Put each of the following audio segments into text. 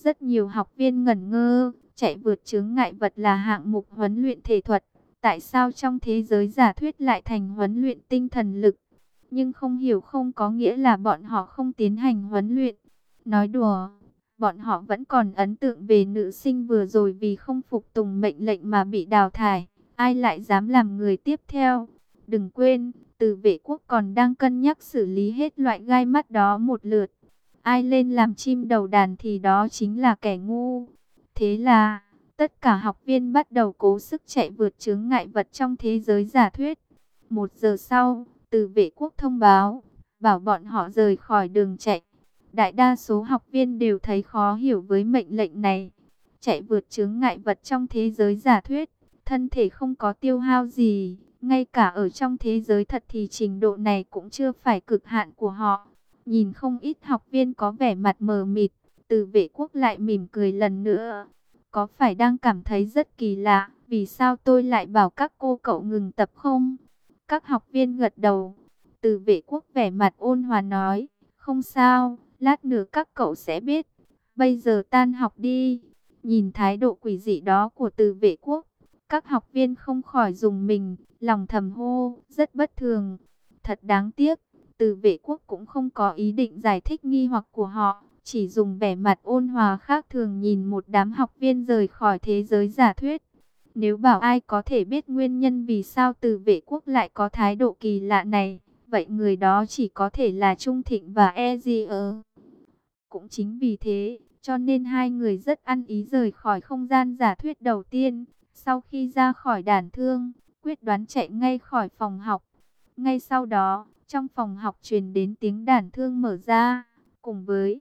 Rất nhiều học viên ngẩn ngơ, chạy vượt chướng ngại vật là hạng mục huấn luyện thể thuật. Tại sao trong thế giới giả thuyết lại thành huấn luyện tinh thần lực? Nhưng không hiểu không có nghĩa là bọn họ không tiến hành huấn luyện. Nói đùa, bọn họ vẫn còn ấn tượng về nữ sinh vừa rồi vì không phục tùng mệnh lệnh mà bị đào thải. Ai lại dám làm người tiếp theo? Đừng quên, Từ Vệ Quốc còn đang cân nhắc xử lý hết loại gai mắt đó một lượt. Ai lên làm chim đầu đàn thì đó chính là kẻ ngu. Thế là, tất cả học viên bắt đầu cố sức chạy vượt chướng ngại vật trong thế giới giả thuyết. 1 giờ sau, Từ Vệ Quốc thông báo, bảo bọn họ rời khỏi đường chạy. Đại đa số học viên đều thấy khó hiểu với mệnh lệnh này. Chạy vượt chướng ngại vật trong thế giới giả thuyết, thân thể không có tiêu hao gì. Ngay cả ở trong thế giới thật thì trình độ này cũng chưa phải cực hạn của họ. Nhìn không ít học viên có vẻ mặt mờ mịt, Từ Vệ Quốc lại mỉm cười lần nữa. Có phải đang cảm thấy rất kỳ lạ, vì sao tôi lại bảo các cô cậu ngừng tập không? Các học viên gật đầu. Từ Vệ Quốc vẻ mặt ôn hòa nói, không sao, lát nữa các cậu sẽ biết. Bây giờ tan học đi. Nhìn thái độ quỷ dị đó của Từ Vệ Quốc, các học viên không khỏi rùng mình, lòng thầm hô, rất bất thường. Thật đáng tiếc, Từ Vệ Quốc cũng không có ý định giải thích nghi hoặc của họ, chỉ dùng vẻ mặt ôn hòa khác thường nhìn một đám học viên rời khỏi thế giới giả thuyết. Nếu bảo ai có thể biết nguyên nhân vì sao Từ Vệ Quốc lại có thái độ kỳ lạ này, vậy người đó chỉ có thể là Trung Thịnh và Ezier. Cũng chính vì thế, cho nên hai người rất ăn ý rời khỏi không gian giả thuyết đầu tiên. Sau khi ra khỏi đàn thương, quyết đoán chạy ngay khỏi phòng học. Ngay sau đó, trong phòng học truyền đến tiếng đàn thương mở ra, cùng với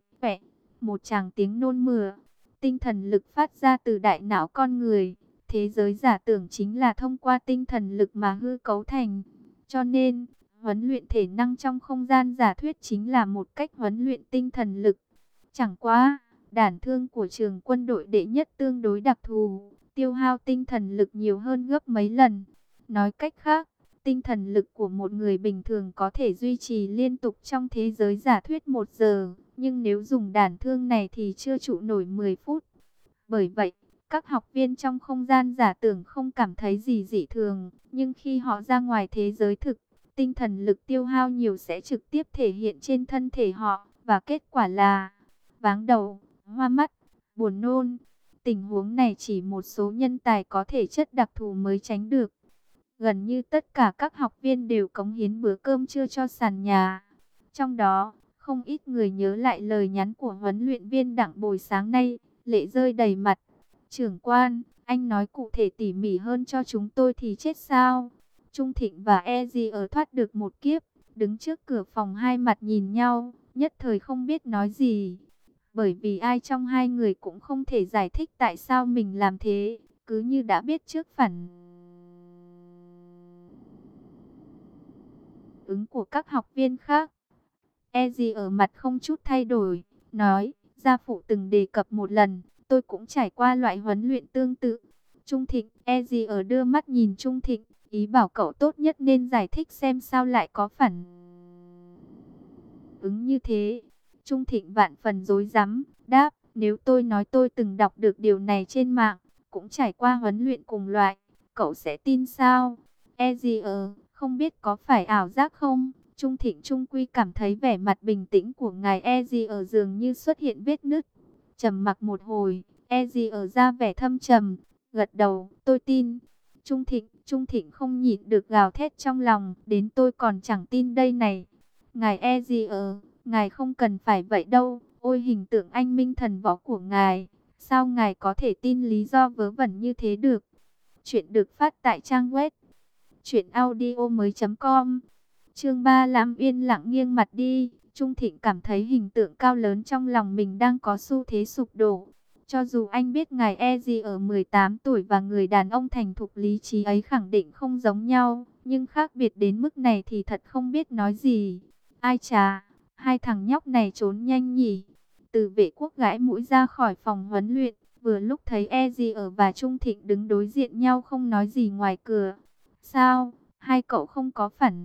một tràng tiếng nôn mửa. Tinh thần lực phát ra từ đại não con người. Thế giới giả tưởng chính là thông qua tinh thần lực mà hư cấu thành. Cho nên, huấn luyện thể năng trong không gian giả thuyết chính là một cách huấn luyện tinh thần lực. Chẳng qua, đàn thương của trường quân đội đệ nhất tương đối đặc thù, tiêu hao tinh thần lực nhiều hơn gấp mấy lần. Nói cách khác, tinh thần lực của một người bình thường có thể duy trì liên tục trong thế giới giả thuyết 1 giờ, nhưng nếu dùng đàn thương này thì chưa trụ nổi 10 phút. Bởi vậy, các học viên trong không gian giả tưởng không cảm thấy gì dị thường, nhưng khi họ ra ngoài thế giới thực, tinh thần lực tiêu hao nhiều sẽ trực tiếp thể hiện trên thân thể họ, và kết quả là váng đầu, hoa mắt, buồn nôn. Tình huống này chỉ một số nhân tài có thể chất đặc thù mới tránh được. Gần như tất cả các học viên đều cống hiến bữa cơm trưa cho sàn nhà. Trong đó, không ít người nhớ lại lời nhắn của huấn luyện viên Đặng Bồi sáng nay, lệ rơi đầy mặt. Trưởng quan, anh nói cụ thể tỉ mỉ hơn cho chúng tôi thì chết sao? Trung Thịnh và Ezi ở thoát được một kiếp, đứng trước cửa phòng hai mặt nhìn nhau, nhất thời không biết nói gì. Bởi vì ai trong hai người cũng không thể giải thích tại sao mình làm thế, cứ như đã biết trước phản ứng của các học viên khác. Ezi ở mặt không chút thay đổi, nói, gia phụ từng đề cập một lần, tôi cũng trải qua loại huấn luyện tương tự. Trung Thịnh, Ezi ở đưa mắt nhìn Trung Thịnh, ý bảo cậu tốt nhất nên giải thích xem sao lại có phản ứng như thế. Trung Thịnh vạn phần rối rắm, đáp, nếu tôi nói tôi từng đọc được điều này trên mạng, cũng trải qua huấn luyện cùng loại, cậu sẽ tin sao? Ezier, không biết có phải ảo giác không? Trung Thịnh trung quy cảm thấy vẻ mặt bình tĩnh của ngài Ezier dường như xuất hiện vết nứt. Trầm mặc một hồi, Ezier ra vẻ thâm trầm, gật đầu, tôi tin. Trung Thịnh không nhịn được gào thét trong lòng, đến tôi còn chẳng tin đây này. Ngài Ezier, ngài không cần phải vậy đâu, ôi hình tượng anh minh thần võ của ngài, sao ngài có thể tin lý do vớ vẩn như thế được? Chuyện được phát tại trang web truyệnaudiomoi.com. Chương 35 yên lặng nghiêng mặt đi. Trung Thịnh cảm thấy hình tượng cao lớn trong lòng mình đang có xu thế sụp đổ. Cho dù anh biết ngài Ezi ở 18 tuổi và người đàn ông thành thục lý trí ấy khẳng định không giống nhau, nhưng khác biệt đến mức này thì thật không biết nói gì. Ai chà, hai thằng nhóc này trốn nhanh nhỉ. Từ Vệ Quốc gãi mũi ra khỏi phòng huấn luyện, vừa lúc thấy Ezi và Trung Thịnh đứng đối diện nhau không nói gì ngoài cửa. Sao, hai cậu không có phản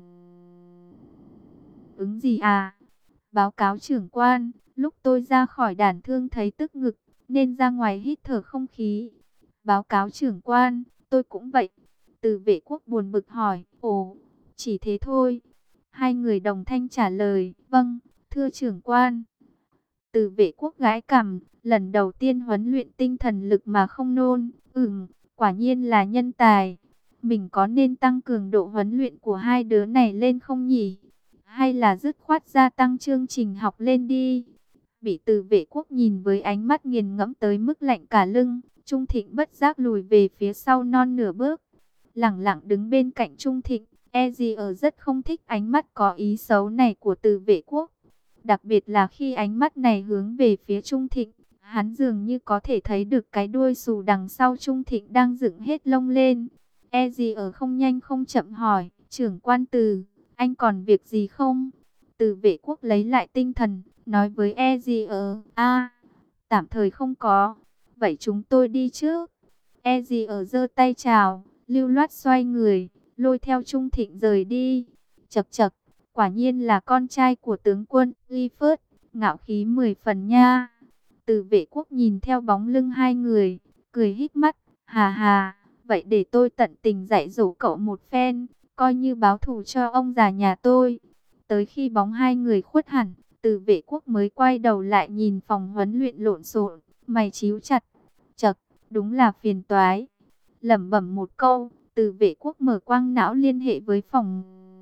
ứng gì à? Báo cáo trưởng quan, lúc tôi ra khỏi đàn thương thấy tức ngực, nên ra ngoài hít thở không khí. Báo cáo trưởng quan, tôi cũng vậy. Từ Vệ Quốc buồn bực hỏi, ồ, chỉ thế thôi. Hai người đồng thanh trả lời, vâng, thưa trưởng quan. Từ Vệ Quốc gãi cằm, lần đầu tiên huấn luyện tinh thần lực mà không nôn. Quả nhiên là nhân tài. Mình có nên tăng cường độ huấn luyện của hai đứa này lên không nhỉ? Hay là dứt khoát gia tăng chương trình học lên đi? Bị Từ Vệ Quốc nhìn với ánh mắt nghiền ngẫm tới mức lạnh cả lưng, Trung Thịnh bất giác lùi về phía sau non nửa bước. Lẳng lặng đứng bên cạnh Trung Thịnh, E.G.R rất không thích ánh mắt có ý xấu này của Từ Vệ Quốc. Đặc biệt là khi ánh mắt này hướng về phía Trung Thịnh, hắn dường như có thể thấy được cái đuôi xù đằng sau Trung Thịnh đang dựng hết lông lên. E.G.R không nhanh không chậm hỏi, trưởng quan Từ, anh còn việc gì không? Từ Vệ Quốc lấy lại tinh thần, nói với E.G.R, tạm thời không có, vậy chúng tôi đi trước. E.G.R giơ tay chào, lưu loát xoay người, lôi theo Trung Thịnh rời đi. Chậc chậc, quả nhiên là con trai của tướng quân Clifford, ngạo khí 10 phần nha. Từ Vệ Quốc nhìn theo bóng lưng hai người, cười híp mắt, hà hà, vậy để tôi tận tình dạy dỗ cậu một phen, coi như báo thù cho ông già nhà tôi. Tới khi bóng hai người khuất hẳn, Từ Vệ Quốc mới quay đầu lại nhìn phòng huấn luyện lộn xộn, mày chíu chặt. Chậc, đúng là phiền toái. Lẩm bẩm một câu, Từ Vệ Quốc mở quang não liên hệ với phòng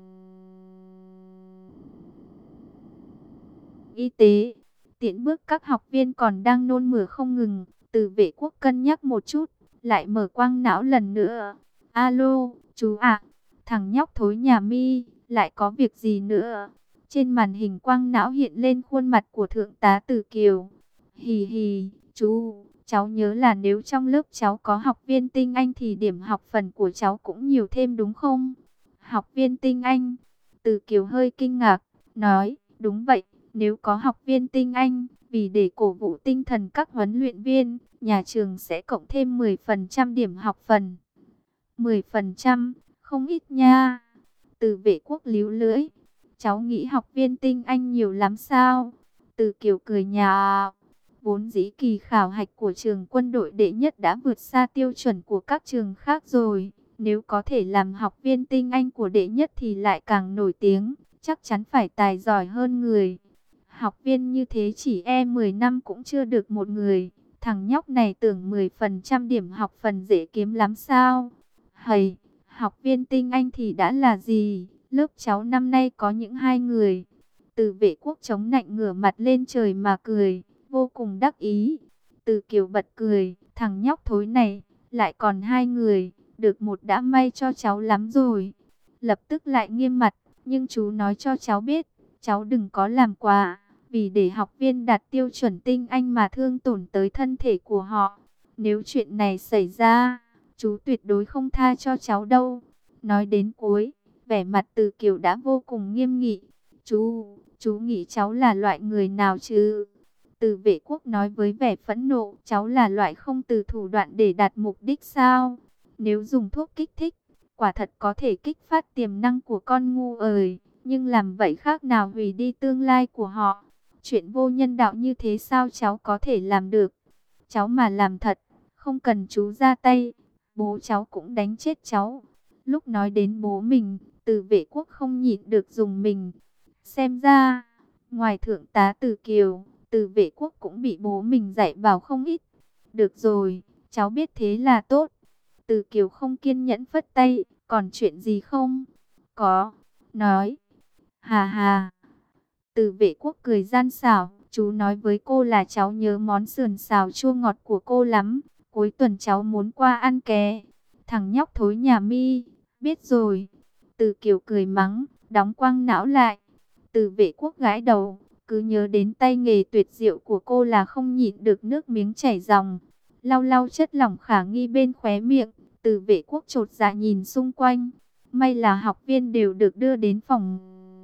y tế. Tiễn bước các học viên còn đang nôn mửa không ngừng, Từ Vệ Quốc cân nhắc một chút, lại mở quang não lần nữa. Alo, chú ạ, thằng nhóc thối nhà Mi, lại có việc gì nữa? Trên màn hình quang não hiện lên khuôn mặt của Thượng tá Từ Kiều. Hì hì, chú, cháu nhớ là nếu trong lớp cháu có học viên tinh Anh thì điểm học phần của cháu cũng nhiều thêm đúng không? Học viên tinh Anh, Từ Kiều hơi kinh ngạc, nói, đúng vậy, nếu có học viên tinh Anh, vì để cổ vũ tinh thần các huấn luyện viên, nhà trường sẽ cộng thêm 10% điểm học phần. 10%, không ít nha. Từ Vệ Quốc líu lưỡi, cháu nghĩ học viên tinh Anh nhiều lắm sao? Từ Kiều cười nhạo, vốn dĩ kỳ khảo hạch của trường quân đội đệ nhất đã vượt xa tiêu chuẩn của các trường khác rồi. Nếu có thể làm học viên tinh Anh của đệ nhất thì lại càng nổi tiếng, chắc chắn phải tài giỏi hơn người. Học viên như thế chỉ 10 năm cũng chưa được một người. Thằng nhóc này tưởng 10% điểm học phần dễ kiếm lắm sao? Hầy, học viên tinh Anh thì đã là gì? Lớp cháu năm nay có những 2 người. Từ Vệ Quốc chống nạnh ngửa mặt lên trời mà cười, vô cùng đắc ý. Từ Kiều bật cười, thằng nhóc thối này, lại còn 2 người, được một đã may cho cháu lắm rồi. Lập tức lại nghiêm mặt, nhưng chú nói cho cháu biết, cháu đừng có làm quá, vì để học viên đạt tiêu chuẩn tinh Anh mà thương tổn tới thân thể của họ. Nếu chuyện này xảy ra, chú tuyệt đối không tha cho cháu đâu. Nói đến cuối, vẻ mặt Từ Kiều đã vô cùng nghiêm nghị. Chú nghĩ cháu là loại người nào chứ? Từ Vệ Quốc nói với vẻ phẫn nộ, cháu là loại không từ thủ đoạn để đạt mục đích sao? Nếu dùng thuốc kích thích, quả thật có thể kích phát tiềm năng của con ngu ơi, nhưng làm vậy khác nào hủy đi tương lai của họ. Chuyện vô nhân đạo như thế sao cháu có thể làm được? Cháu mà làm thật, không cần chú ra tay, bố cháu cũng đánh chết cháu. Lúc nói đến bố mình, Từ Vệ Quốc không nhịn được dùng mình. Xem ra, ngoài thượng tá Từ Kiều, Từ Vệ Quốc cũng bị bố mình dạy bảo không ít. Được rồi, cháu biết thế là tốt. Từ Kiều không kiên nhẫn phất tay, còn chuyện gì không? Có, nói. Hà hà. Từ Vệ Quốc cười gian xảo, chú nói với cô là cháu nhớ món sườn xào chua ngọt của cô lắm. Cuối tuần cháu muốn qua ăn ké. Thằng nhóc thối nhà Mi, biết rồi. Từ Kiều cười mắng, đóng quang não lại. Từ Vệ Quốc gãi đầu, cứ nhớ đến tay nghề tuyệt diệu của cô là không nhịn được nước miếng chảy ròng. Lau lau chất lỏng khả nghi bên khóe miệng, Từ Vệ Quốc chột dạ nhìn xung quanh. May là học viên đều được đưa đến phòng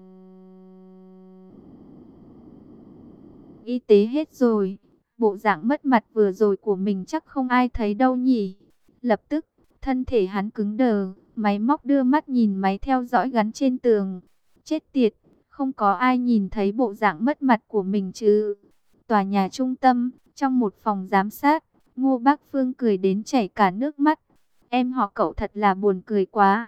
y tế hết rồi. Bộ dạng mất mặt vừa rồi của mình chắc không ai thấy đâu nhỉ. Lập tức, thân thể hắn cứng đờ, máy móc đưa mắt nhìn máy theo dõi gắn trên tường. Chết tiệt, không có ai nhìn thấy bộ dạng mất mặt của mình chứ. tòa nhà trung tâm, trong một phòng giám sát, Ngô Bác Phương cười đến chảy cả nước mắt. Em họ Cậu thật là buồn cười quá,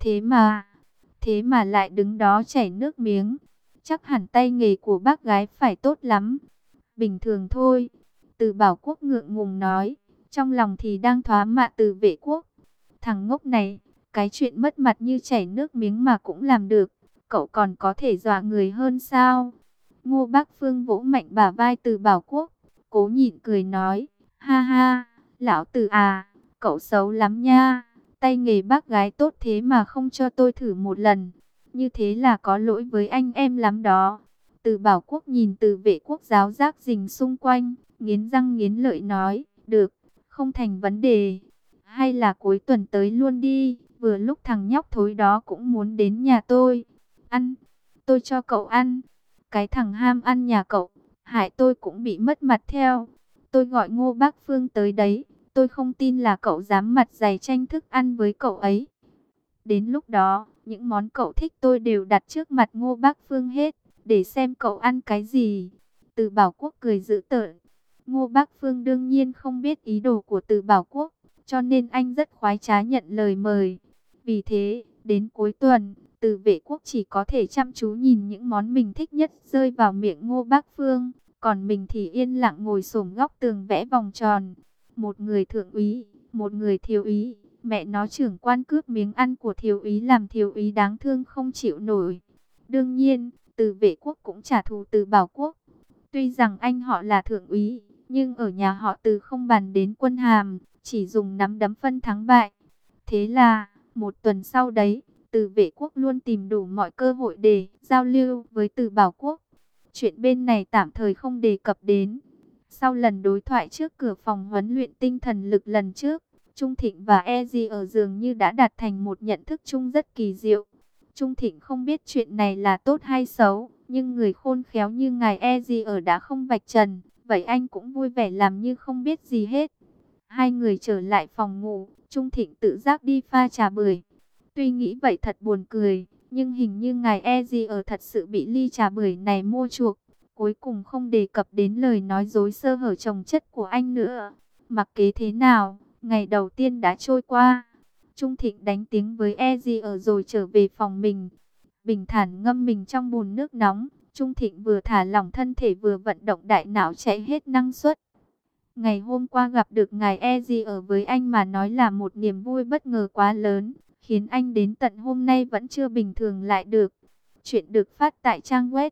thế mà lại đứng đó chảy nước miếng. Chắc hẳn tay nghề của bác gái phải tốt lắm. Bình thường thôi, Từ Bảo Quốc ngượng ngùng nói, trong lòng thì đang thoá mạ Từ Vệ Quốc. Thằng ngốc này, cái chuyện mất mặt như chảy nước miếng mà cũng làm được, cậu còn có thể dọa người hơn sao? Ngô Bác Phương vỗ mạnh bả vai Từ Bảo Quốc, cố nhịn cười nói, ha ha, lão Từ à, cậu xấu lắm nha, tay nghề bác gái tốt thế mà không cho tôi thử một lần, như thế là có lỗi với anh em lắm đó. Từ Bảo Quốc nhìn Từ Vệ Quốc giáo giác rình xung quanh, nghiến răng nghiến lợi nói, được, không thành vấn đề, hay là cuối tuần tới luôn đi, vừa lúc thằng nhóc thối đó cũng muốn đến nhà tôi. Ăn, tôi cho cậu ăn. Cái thằng ham ăn nhà cậu, hại tôi cũng bị mất mặt theo. Tôi gọi Ngô Bác Phương tới đấy, tôi không tin là cậu dám mặt dày tranh thức ăn với cậu ấy. Đến lúc đó, những món cậu thích tôi đều đặt trước mặt Ngô Bác Phương hết, để xem cậu ăn cái gì. Từ Bảo Quốc cười dữ tợn. Ngô Bác Phương đương nhiên không biết ý đồ của Từ Bảo Quốc, cho nên anh rất khoái trá nhận lời mời. Vì thế, đến cuối tuần, Từ Vệ Quốc chỉ có thể chăm chú nhìn những món mình thích nhất rơi vào miệng Ngô Bác Phương, còn mình thì yên lặng ngồi xổm góc tường vẽ vòng tròn. Một người thượng úy, một người thiếu úy, mẹ nó trưởng quan cướp miếng ăn của thiếu úy làm thiếu úy đáng thương không chịu nổi. Đương nhiên, Từ Vệ Quốc cũng trả thù Từ Bảo Quốc. Tuy rằng anh họ là thượng úy, nhưng ở nhà họ Từ không bàn đến quân hàm, chỉ dùng nắm đấm phân thắng bại. Thế là, một tuần sau đấy, Từ Vệ Quốc luôn tìm đủ mọi cơ hội để giao lưu với Từ Bảo Quốc. Chuyện bên này tạm thời không đề cập đến. Sau lần đối thoại trước cửa phòng huấn luyện tinh thần lực lần trước, Trung Thịnh và Ezi ở dường như đã đạt thành một nhận thức chung rất kỳ diệu. Trung Thịnh không biết chuyện này là tốt hay xấu, nhưng người khôn khéo như ngài Ezi ở đã không vạch trần, vậy anh cũng vui vẻ làm như không biết gì hết. Hai người trở lại phòng ngủ, Trung Thịnh tự giác đi pha trà bưởi. Tuy nghĩ vậy thật buồn cười, nhưng hình như ngài Ezi ở thật sự bị ly trà bưởi này mua chuộc. Cuối cùng không đề cập đến lời nói dối sơ hở chồng chất của anh nữa. Mặc kế thế nào, ngày đầu tiên đã trôi qua. Trung Thịnh đánh tiếng với Ezi ở rồi trở về phòng mình. Bình thản ngâm mình trong bồn nước nóng. Trung Thịnh vừa thả lỏng thân thể vừa vận động đại não chạy hết năng suất. Ngày hôm qua gặp được ngài Ezi ở với anh mà nói là một niềm vui bất ngờ quá lớn, khiến anh đến tận hôm nay vẫn chưa bình thường lại được. Chuyện được phát tại trang web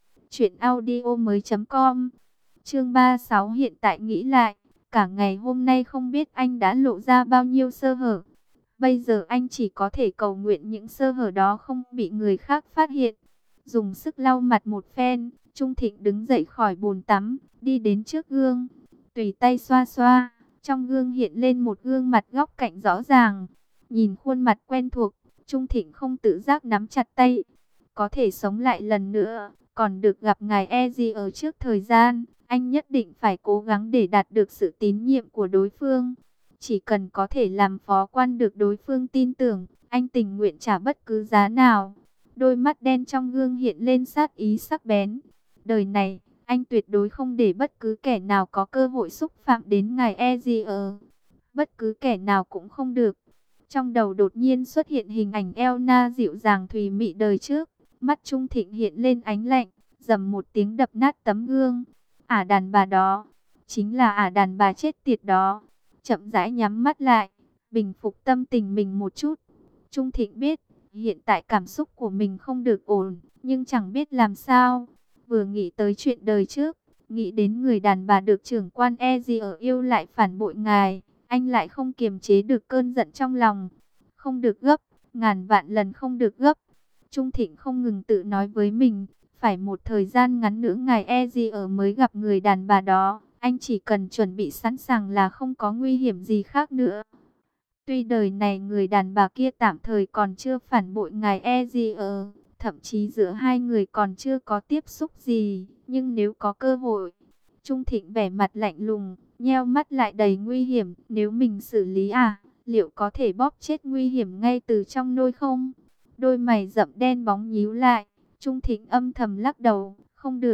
truyệnaudiomoi.com. Chương 36 hiện tại nghĩ lại, cả ngày hôm nay không biết anh đã lộ ra bao nhiêu sơ hở. Bây giờ anh chỉ có thể cầu nguyện những sơ hở đó không bị người khác phát hiện. Dùng sức lau mặt một phen, Trung Thịnh đứng dậy khỏi bồn tắm, đi đến trước gương, tùy tay xoa xoa. Trong gương hiện lên một gương mặt góc cạnh rõ ràng. Nhìn khuôn mặt quen thuộc, Trung Thịnh không tự giác nắm chặt tay. Có thể sống lại lần nữa, còn được gặp ngài Ezi ở trước thời gian, anh nhất định phải cố gắng để đạt được sự tín nhiệm của đối phương. Chỉ cần có thể làm phó quan được đối phương tin tưởng, anh tình nguyện trả bất cứ giá nào. Đôi mắt đen trong gương hiện lên sát ý sắc bén. Đời này, anh tuyệt đối không để bất cứ kẻ nào có cơ hội xúc phạm đến ngài Ezi. Bất cứ kẻ nào cũng không được. Trong đầu đột nhiên xuất hiện hình ảnh Elna dịu dàng thùy mị đời trước. Mắt Trung Thịnh hiện lên ánh lạnh, dầm một tiếng đập nát tấm gương. Ả đàn bà đó, chính là ả đàn bà chết tiệt đó. Chậm rãi nhắm mắt lại, bình phục tâm tình mình một chút. Trung Thịnh biết, hiện tại cảm xúc của mình không được ổn, nhưng chẳng biết làm sao. Vừa nghĩ tới chuyện đời trước, nghĩ đến người đàn bà được trưởng quan Ezi ở yêu lại phản bội ngài, anh lại không kiềm chế được cơn giận trong lòng. Không được gấp, ngàn vạn lần không được gấp. Trung Thịnh không ngừng tự nói với mình, phải một thời gian ngắn nữa ngài Ezi ở mới gặp người đàn bà đó, anh chỉ cần chuẩn bị sẵn sàng là không có nguy hiểm gì khác nữa. Tuy đời này người đàn bà kia tạm thời còn chưa phản bội ngài Ezi, thậm chí giữa hai người còn chưa có tiếp xúc gì, nhưng nếu có cơ hội, Trung Thịnh vẻ mặt lạnh lùng, nheo mắt lại đầy nguy hiểm, nếu mình xử lý liệu có thể bóp chết nguy hiểm ngay từ trong nôi không? Đôi mày rậm đen bóng nhíu lại, Trung Thịnh âm thầm lắc đầu, không được,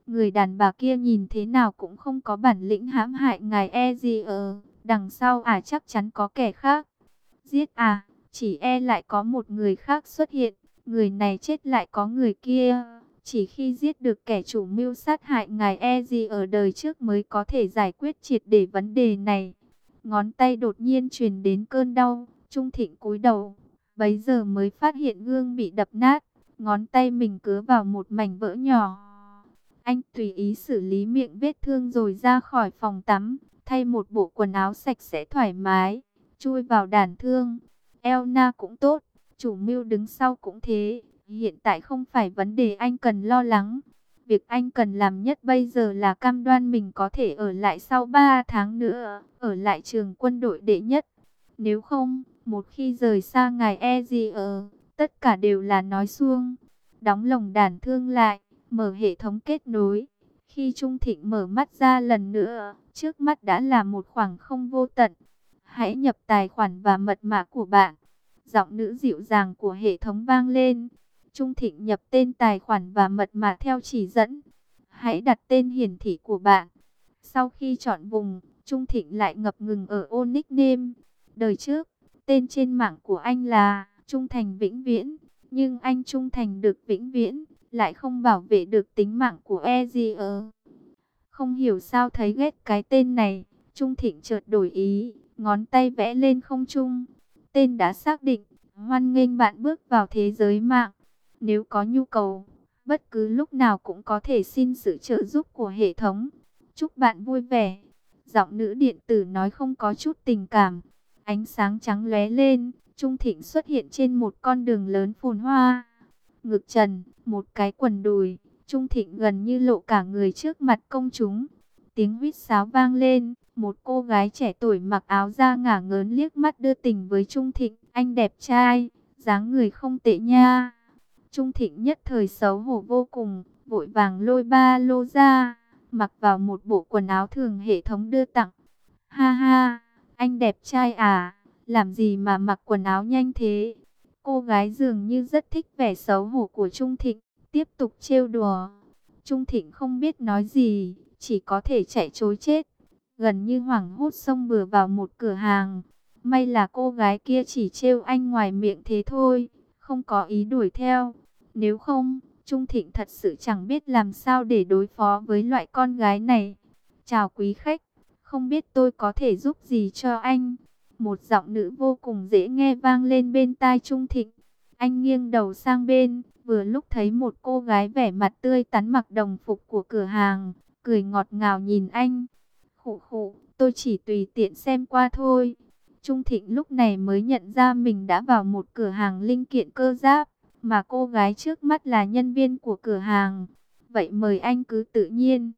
Người đàn bà kia nhìn thế nào cũng không có bản lĩnh hãm hại ngài Ezio. Đằng sau chắc chắn có kẻ khác. Giết chỉ e lại có một người khác xuất hiện. Người này chết lại có người kia. Chỉ khi giết được kẻ chủ mưu sát hại ngài Ezio ở đời trước mới có thể giải quyết triệt để vấn đề này. Ngón tay đột nhiên truyền đến cơn đau. Trung Thịnh cúi đầu. Bấy giờ mới phát hiện gương bị đập nát. Ngón tay mình cứa vào một mảnh vỡ nhỏ. Anh tùy ý xử lý miệng vết thương rồi ra khỏi phòng tắm, thay một bộ quần áo sạch sẽ thoải mái, chui vào đàn thương. Elna cũng tốt, chủ mưu đứng sau cũng thế, hiện tại không phải vấn đề anh cần lo lắng. Việc anh cần làm nhất bây giờ là cam đoan mình có thể ở lại sau 3 tháng nữa, ở lại trường quân đội đệ nhất. Nếu không, một khi rời xa ngài Ezio, tất cả đều là nói suông. Đóng lồng đàn thương lại, mở hệ thống kết nối. Khi Trung Thịnh mở mắt ra lần nữa, trước mắt đã là một khoảng không vô tận. Hãy nhập tài khoản và mật mã của bạn. Giọng nữ dịu dàng của hệ thống vang lên. Trung Thịnh nhập tên tài khoản và mật mã theo chỉ dẫn. Hãy đặt tên hiển thị của bạn. Sau khi chọn vùng, Trung Thịnh lại ngập ngừng ở ô nickname. Đời trước, tên trên mạng của anh là Trung Thành Vĩnh Viễn. Nhưng anh trung thành được vĩnh viễn, lại không bảo vệ được tính mạng của Ezio. Không hiểu sao thấy ghét cái tên này, Trung Thịnh chợt đổi ý, ngón tay vẽ lên không trung. Tên đã xác định, hoan nghênh bạn bước vào thế giới mạng. Nếu có nhu cầu, bất cứ lúc nào cũng có thể xin sự trợ giúp của hệ thống. Chúc bạn vui vẻ. Giọng nữ điện tử nói không có chút tình cảm. Ánh sáng trắng lóe lên, Trung Thịnh xuất hiện trên một con đường lớn phồn hoa. Ngực trần, một cái quần đùi, Trung Thịnh gần như lộ cả người trước mặt công chúng. Tiếng huýt sáo vang lên, một cô gái trẻ tuổi mặc áo da ngả ngớn liếc mắt đưa tình với Trung Thịnh. Anh đẹp trai, dáng người không tệ nha. Trung Thịnh nhất thời xấu hổ vô cùng, vội vàng lôi ba lô ra, mặc vào một bộ quần áo thường hệ thống đưa tặng. Ha ha, anh đẹp trai à, làm gì mà mặc quần áo nhanh thế? Cô gái dường như rất thích vẻ xấu hổ của Trung Thịnh, tiếp tục trêu đùa. Trung Thịnh không biết nói gì, chỉ có thể chạy trối chết. Gần như hoảng hốt xông bừa vào một cửa hàng. May là cô gái kia chỉ trêu anh ngoài miệng thế thôi, không có ý đuổi theo. Nếu không, Trung Thịnh thật sự chẳng biết làm sao để đối phó với loại con gái này. Chào quý khách, không biết tôi có thể giúp gì cho anh? Một giọng nữ vô cùng dễ nghe vang lên bên tai Trung Thịnh. Anh nghiêng đầu sang bên, vừa lúc thấy một cô gái vẻ mặt tươi tắn mặc đồng phục của cửa hàng, cười ngọt ngào nhìn anh. Khụ khụ, tôi chỉ tùy tiện xem qua thôi. Trung Thịnh lúc này mới nhận ra mình đã vào một cửa hàng linh kiện cơ giáp, mà cô gái trước mắt là nhân viên của cửa hàng. Vậy mời anh cứ tự nhiên.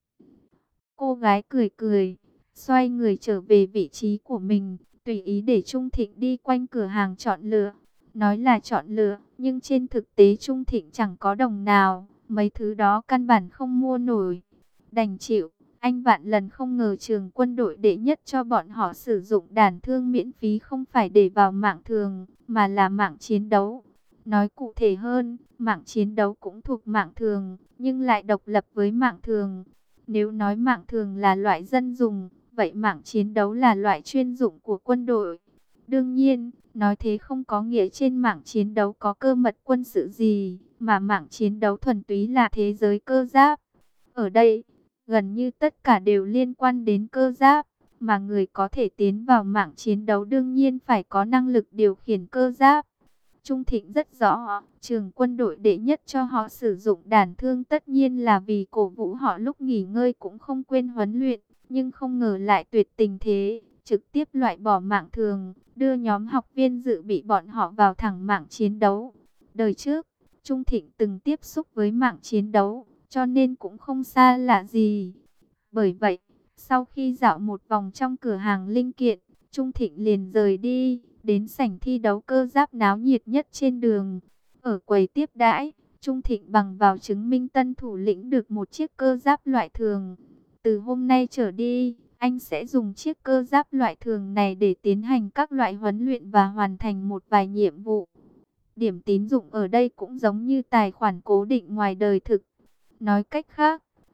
Cô gái cười cười, xoay người trở về vị trí của mình, tùy ý để Trung Thịnh đi quanh cửa hàng chọn lựa. Nói là chọn lựa, nhưng trên thực tế Trung Thịnh chẳng có đồng nào, mấy thứ đó căn bản không mua nổi. Đành chịu, anh vạn lần không ngờ trường quân đội đệ nhất cho bọn họ sử dụng đàn thương miễn phí không phải để vào mạng thường, mà là mạng chiến đấu. Nói cụ thể hơn, mạng chiến đấu cũng thuộc mạng thường, nhưng lại độc lập với mạng thường. Nếu nói mạng thường là loại dân dùng, vậy mạng chiến đấu là loại chuyên dụng của quân đội. Đương nhiên, nói thế không có nghĩa trên mạng chiến đấu có cơ mật quân sự gì, mà mạng chiến đấu thuần túy là thế giới cơ giáp. Ở đây, gần như tất cả đều liên quan đến cơ giáp, mà người có thể tiến vào mạng chiến đấu đương nhiên phải có năng lực điều khiển cơ giáp. Trung Thịnh rất rõ, trường quân đội đệ nhất cho họ sử dụng đàn thương tất nhiên là vì cổ vũ họ lúc nghỉ ngơi cũng không quên huấn luyện, nhưng không ngờ lại tuyệt tình thế, trực tiếp loại bỏ mạng thường, đưa nhóm học viên dự bị bọn họ vào thẳng mạng chiến đấu. Đời trước, Trung Thịnh từng tiếp xúc với mạng chiến đấu, cho nên cũng không xa lạ gì. Bởi vậy, sau khi dạo một vòng trong cửa hàng linh kiện, Trung Thịnh liền rời đi, đến sảnh thi đấu cơ giáp náo nhiệt nhất trên đường. Ở quầy tiếp đãi, Trung Thịnh bằng vào chứng minh tân thủ lĩnh được một chiếc cơ giáp loại thường. Từ hôm nay trở đi, anh sẽ dùng chiếc cơ giáp loại thường này để tiến hành các loại huấn luyện và hoàn thành một vài nhiệm vụ. Điểm tín dụng ở đây cũng giống như tài khoản cố định ngoài đời thực. Nói cách khác,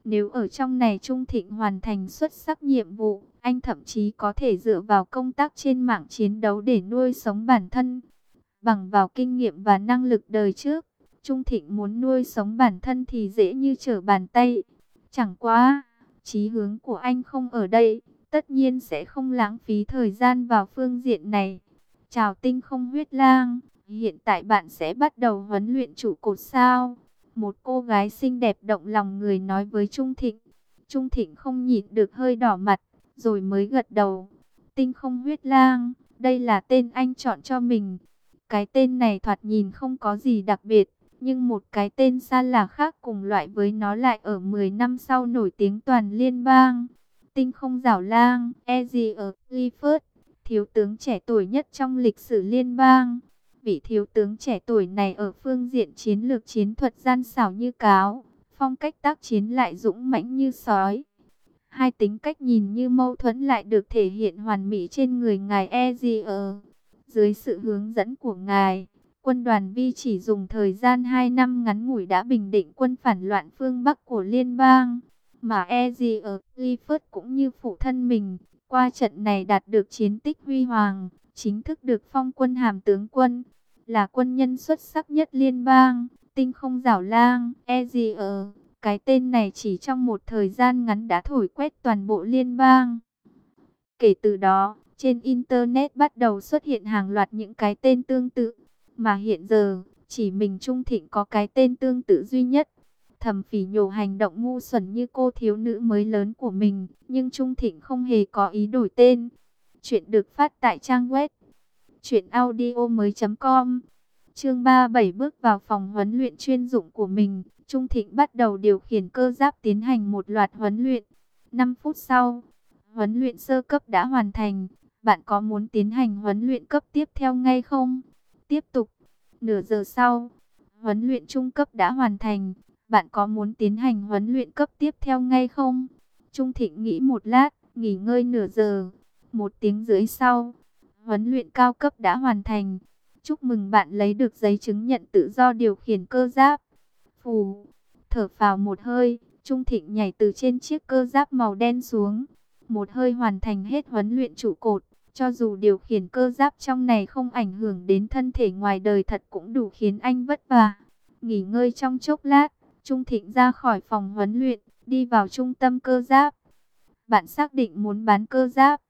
Nếu ở trong này Trung Thịnh hoàn thành xuất sắc nhiệm vụ, anh thậm chí có thể dựa vào công tác trên mạng chiến đấu để nuôi sống bản thân. Bằng vào kinh nghiệm và năng lực đời trước, Trung Thịnh muốn nuôi sống bản thân thì dễ như trở bàn tay. Chẳng qua, chí hướng của anh không ở đây, tất nhiên sẽ không lãng phí thời gian vào phương diện này. Chào Tinh Không Huyết Lang, hiện tại bạn sẽ bắt đầu huấn luyện trụ cột sao? Một cô gái xinh đẹp động lòng người nói với Trung Thịnh. Trung Thịnh không nhịn được hơi đỏ mặt, rồi mới gật đầu. Tinh Không Huyết Lang, đây là tên anh chọn cho mình. Cái tên này thoạt nhìn không có gì đặc biệt, nhưng một cái tên xa lạ khác cùng loại với nó lại ở 10 năm sau nổi tiếng toàn liên bang. Tinh Không Giảo Lang, Ezio Clifford, thiếu tướng trẻ tuổi nhất trong lịch sử liên bang. Vị thiếu tướng trẻ tuổi này ở phương diện chiến lược chiến thuật gian xảo như cáo, phong cách tác chiến lại dũng mãnh như sói. Hai tính cách nhìn như mâu thuẫn lại được thể hiện hoàn mỹ trên người ngài Ezio. Dưới sự hướng dẫn của ngài, quân đoàn Vi chỉ dùng thời gian 2 năm ngắn ngủi đã bình định quân phản loạn phương Bắc của liên bang. Mà Ezio Clifford cũng như phụ thân mình, qua trận này đạt được chiến tích huy hoàng, chính thức được phong quân hàm tướng quân, là quân nhân xuất sắc nhất liên bang. Tinh Không Giảo Lang, Ezio, cái tên này chỉ trong một thời gian ngắn đã thổi quét toàn bộ liên bang. Kể từ đó, trên Internet bắt đầu xuất hiện hàng loạt những cái tên tương tự, mà hiện giờ, chỉ mình Trung Thịnh có cái tên tương tự duy nhất. Thầm phỉ nhổ hành động ngu xuẩn như cô thiếu nữ mới lớn của mình, nhưng Trung Thịnh không hề có ý đổi tên. Chuyện được phát tại trang web truyệnaudiomoi.com. Chương 37 bước vào phòng huấn luyện chuyên dụng của mình, Trung Thịnh bắt đầu điều khiển cơ giáp tiến hành một loạt huấn luyện. 5 phút sau, huấn luyện sơ cấp đã hoàn thành. Bạn có muốn tiến hành huấn luyện cấp tiếp theo ngay không? Tiếp tục. Nửa giờ sau, huấn luyện trung cấp đã hoàn thành. Bạn có muốn tiến hành huấn luyện cấp tiếp theo ngay không? Trung Thịnh nghĩ một lát, nghỉ ngơi nửa giờ. 1 tiếng rưỡi sau, huấn luyện cao cấp đã hoàn thành. Chúc mừng bạn lấy được giấy chứng nhận tự do điều khiển cơ giáp. Phù, thở phào một hơi, Trung Thịnh nhảy từ trên chiếc cơ giáp màu đen xuống. Một hơi hoàn thành hết huấn luyện trụ cột. Cho dù điều khiển cơ giáp trong này không ảnh hưởng đến thân thể ngoài đời thật cũng đủ khiến anh vất vả. Nghỉ ngơi trong chốc lát, Trung Thịnh ra khỏi phòng huấn luyện, đi vào trung tâm cơ giáp. Bạn xác định muốn bán cơ giáp?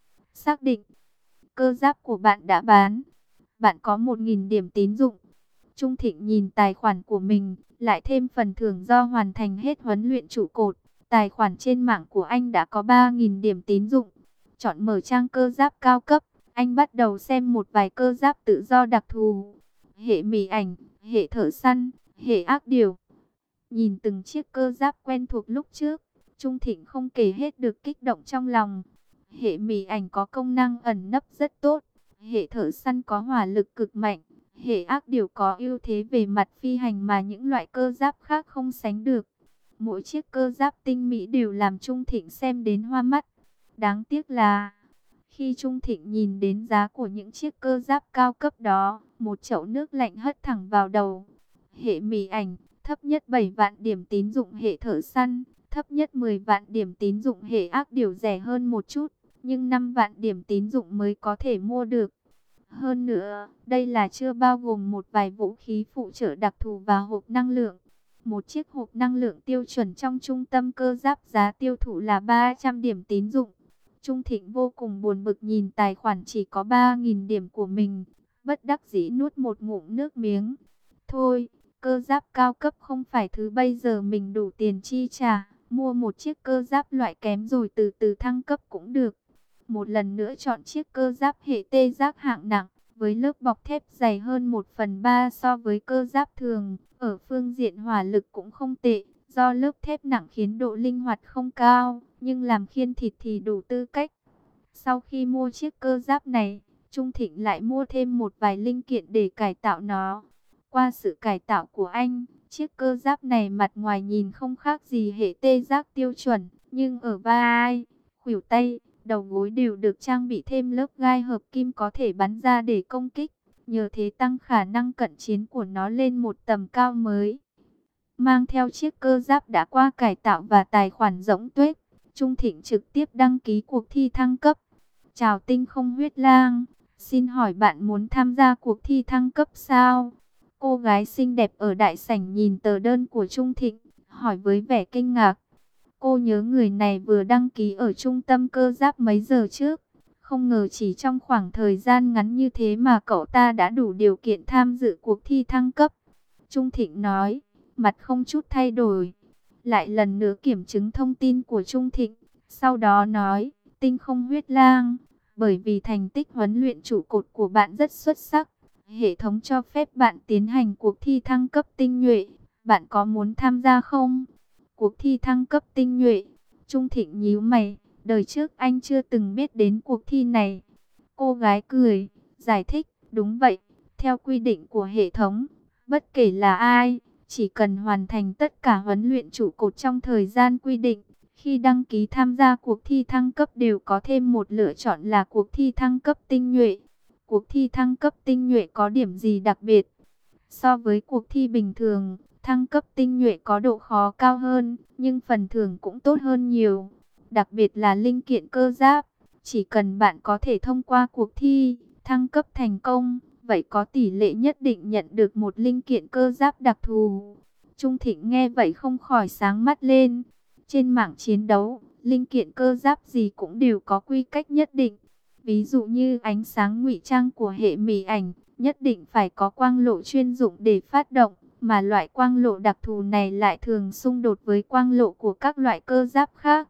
Xác định. Cơ giáp của bạn đã bán. Bạn có 1.000 điểm tín dụng. Trung Thịnh nhìn tài khoản của mình, lại thêm phần thưởng do hoàn thành hết huấn luyện trụ cột. Tài khoản trên mạng của anh đã có 3.000 điểm tín dụng. Chọn mở trang cơ giáp cao cấp, anh bắt đầu xem một vài cơ giáp tự do đặc thù. Hệ mỉ ảnh, hệ thợ săn, hệ ác điều. Nhìn từng chiếc cơ giáp quen thuộc lúc trước, Trung Thịnh không kể hết được kích động trong lòng. Hệ mỉ ảnh có công năng ẩn nấp rất tốt. Hệ thợ săn có hỏa lực cực mạnh. Hệ ác điều có ưu thế về mặt phi hành mà những loại cơ giáp khác không sánh được. Mỗi chiếc cơ giáp tinh mỹ đều làm Trung Thịnh xem đến hoa mắt. Đáng tiếc là, khi Trung Thịnh nhìn đến giá của những chiếc cơ giáp cao cấp đó, một chậu nước lạnh hất thẳng vào đầu. Hệ mỉ ảnh, thấp nhất 7 vạn điểm tín dụng hệ thợ săn, thấp nhất 10 vạn điểm tín dụng hệ ác điều rẻ hơn một chút, nhưng 5 vạn điểm tín dụng mới có thể mua được. Hơn nữa, đây là chưa bao gồm một vài vũ khí phụ trợ đặc thù và hộp năng lượng. Một chiếc hộp năng lượng tiêu chuẩn trong trung tâm cơ giáp giá tiêu thụ là 300 điểm tín dụng. Trung Thịnh vô cùng buồn bực nhìn tài khoản chỉ có 3.000 điểm của mình, bất đắc dĩ nuốt một ngụm nước miếng. Thôi, cơ giáp cao cấp không phải thứ bây giờ mình đủ tiền chi trả, mua một chiếc cơ giáp loại kém rồi từ từ thăng cấp cũng được. Một lần nữa chọn chiếc cơ giáp hệ tê giác hạng nặng, với lớp bọc thép dày hơn 1/3 so với cơ giáp thường. Ở phương diện hỏa lực cũng không tệ, do lớp thép nặng khiến độ linh hoạt không cao, nhưng làm khiên thịt thì đủ tư cách. Sau khi mua chiếc cơ giáp này, Trung Thịnh lại mua thêm một vài linh kiện để cải tạo nó. Qua sự cải tạo của anh, chiếc cơ giáp này mặt ngoài nhìn không khác gì hệ tê giác tiêu chuẩn, nhưng ở vai, khuỷu tay, đầu gối đều được trang bị thêm lớp gai hợp kim có thể bắn ra để công kích. Nhờ thế tăng khả năng cận chiến của nó lên một tầm cao mới. mang theo chiếc cơ giáp đã qua cải tạo và tài khoản rỗng tuếch. Trung Thịnh trực tiếp đăng ký cuộc thi thăng cấp. Chào Tinh Không Huyết Lang, xin hỏi bạn muốn tham gia cuộc thi thăng cấp sao? Cô gái xinh đẹp ở đại sảnh nhìn tờ đơn của Trung Thịnh, hỏi với vẻ kinh ngạc. Cô nhớ người này vừa đăng ký ở trung tâm cơ giáp mấy giờ trước. Không ngờ chỉ trong khoảng thời gian ngắn như thế mà cậu ta đã đủ điều kiện tham dự cuộc thi thăng cấp. Trung Thịnh nói, mặt không chút thay đổi. Lại lần nữa kiểm chứng thông tin của Trung Thịnh. Sau đó nói, Tinh Không Huyết Lang, bởi vì thành tích huấn luyện trụ cột của bạn rất xuất sắc. Hệ thống cho phép bạn tiến hành cuộc thi thăng cấp tinh nhuệ. Bạn có muốn tham gia không? Cuộc thi thăng cấp tinh nhuệ. Trung Thịnh nhíu mày, đời trước anh chưa từng biết đến cuộc thi này. Cô gái cười, giải thích, đúng vậy, theo quy định của hệ thống, bất kể là ai, chỉ cần hoàn thành tất cả huấn luyện trụ cột trong thời gian quy định, khi đăng ký tham gia cuộc thi thăng cấp đều có thêm một lựa chọn là cuộc thi thăng cấp tinh nhuệ. Cuộc thi thăng cấp tinh nhuệ có điểm gì đặc biệt? So với cuộc thi bình thường, thăng cấp tinh nhuệ có độ khó cao hơn, nhưng phần thưởng cũng tốt hơn nhiều. Đặc biệt là linh kiện cơ giáp. Chỉ cần bạn có thể thông qua cuộc thi, thăng cấp thành công, vậy có tỷ lệ nhất định nhận được một linh kiện cơ giáp đặc thù. Trung Thịnh nghe vậy không khỏi sáng mắt lên. Trên mảng chiến đấu, linh kiện cơ giáp gì cũng đều có quy cách nhất định. Ví dụ như ánh sáng ngụy trang của hệ mỉ ảnh, nhất định phải có quang lộ chuyên dụng để phát động, mà loại quang lộ đặc thù này lại thường xung đột với quang lộ của các loại cơ giáp khác.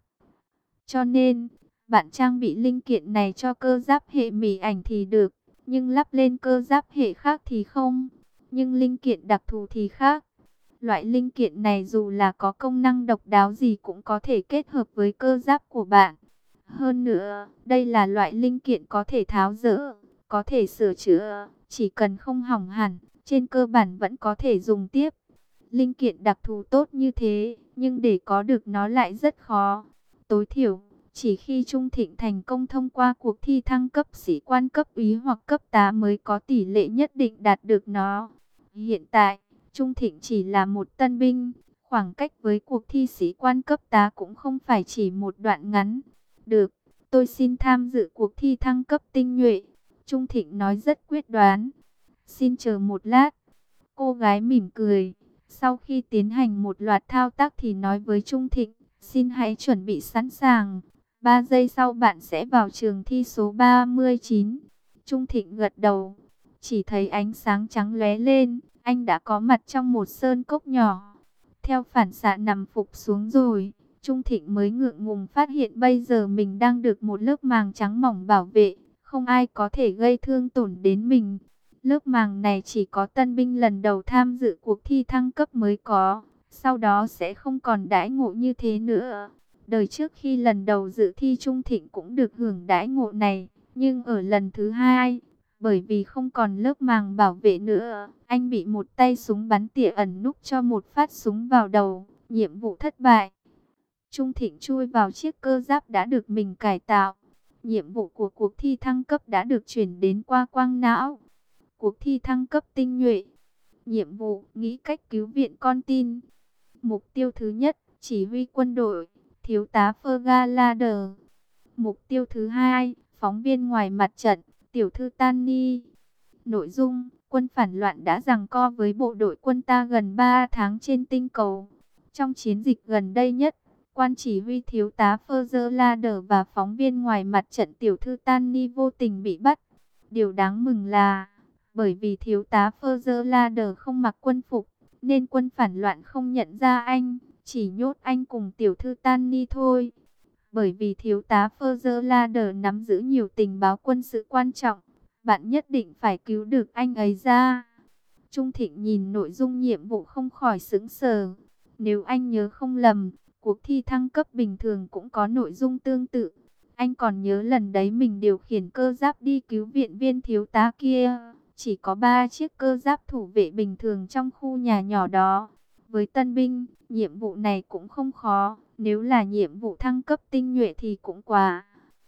Cho nên, bạn trang bị linh kiện này cho cơ giáp hệ mỉ ảnh thì được, nhưng lắp lên cơ giáp hệ khác thì không. Nhưng linh kiện đặc thù thì khác. Loại linh kiện này dù là có công năng độc đáo gì cũng có thể kết hợp với cơ giáp của bạn. Hơn nữa, đây là loại linh kiện có thể tháo dỡ, có thể sửa chữa, chỉ cần không hỏng hẳn, trên cơ bản vẫn có thể dùng tiếp. Linh kiện đặc thù tốt như thế, nhưng để có được nó lại rất khó. Tối thiểu, chỉ khi Trung Thịnh thành công thông qua cuộc thi thăng cấp sĩ quan cấp úy hoặc cấp tá mới có tỷ lệ nhất định đạt được nó. Hiện tại, Trung Thịnh chỉ là một tân binh, khoảng cách với cuộc thi sĩ quan cấp tá cũng không phải chỉ một đoạn ngắn. Được, tôi xin tham dự cuộc thi thăng cấp tinh nhuệ. Trung Thịnh nói rất quyết đoán. Xin chờ một lát. Cô gái mỉm cười. Sau khi tiến hành một loạt thao tác thì nói với Trung Thịnh, xin hãy chuẩn bị sẵn sàng. 3 giây sau bạn sẽ vào trường thi số 39. Trung Thịnh gật đầu. Chỉ thấy ánh sáng trắng lóe lên. Anh đã có mặt trong một sơn cốc nhỏ. Theo phản xạ nằm phục xuống rồi. Trung Thịnh mới ngượng ngùng phát hiện bây giờ mình đang được một lớp màng trắng mỏng bảo vệ. Không ai có thể gây thương tổn đến mình. Lớp màng này chỉ có tân binh lần đầu tham dự cuộc thi thăng cấp mới có. Sau đó sẽ không còn đãi ngộ như thế nữa. Đời trước khi lần đầu dự thi Trung Thịnh cũng được hưởng đãi ngộ này. Nhưng ở lần thứ hai, bởi vì không còn lớp màng bảo vệ nữa, anh bị một tay súng bắn tỉa ẩn núp cho một phát súng vào đầu. Nhiệm vụ thất bại. Trung Thịnh chui vào chiếc cơ giáp đã được mình cải tạo. Nhiệm vụ của cuộc thi thăng cấp đã được chuyển đến qua quang não. Cuộc thi thăng cấp tinh nhuệ. Nhiệm vụ nghĩ cách cứu viện con tin. Mục tiêu thứ nhất, chỉ huy quân đội, thiếu tá Fergalader. Mục tiêu thứ hai, phóng viên ngoài mặt trận, tiểu thư Tanny. Nội dung, quân phản loạn đã giằng co với bộ đội quân ta gần 3 tháng trên tinh cầu. Trong chiến dịch gần đây nhất, quan chỉ huy thiếu tá Fergalader và phóng viên ngoài mặt trận tiểu thư Tanny vô tình bị bắt. Điều đáng mừng là, bởi vì thiếu tá Fergalader không mặc quân phục, nên quân phản loạn không nhận ra anh, chỉ nhốt anh cùng tiểu thư Tanny thôi. Bởi vì thiếu tá Fergalader nắm giữ nhiều tình báo quân sự quan trọng, bạn nhất định phải cứu được anh ấy ra. Trung Thịnh nhìn nội dung nhiệm vụ không khỏi sững sờ. Nếu anh nhớ không lầm, cuộc thi thăng cấp bình thường cũng có nội dung tương tự. Anh còn nhớ lần đấy mình điều khiển cơ giáp đi cứu viện viên thiếu tá kia. Chỉ có 3 chiếc cơ giáp thủ vệ bình thường trong khu nhà nhỏ đó. Với tân binh, nhiệm vụ này cũng không khó. Nếu là nhiệm vụ thăng cấp tinh nhuệ thì cũng quá.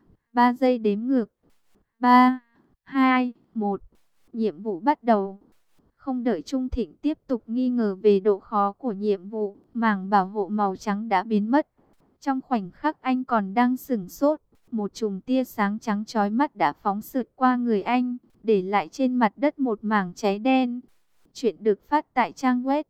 3 giây đếm ngược. 3, 2, 1. Nhiệm vụ bắt đầu. Không đợi Trung Thịnh tiếp tục nghi ngờ về độ khó của nhiệm vụ, màng bảo hộ màu trắng đã biến mất. Trong khoảnh khắc anh còn đang sửng sốt, một chùm tia sáng trắng chói mắt đã phóng sượt qua người anh, để lại trên mặt đất một mảng cháy đen. Chuyện được phát tại trang web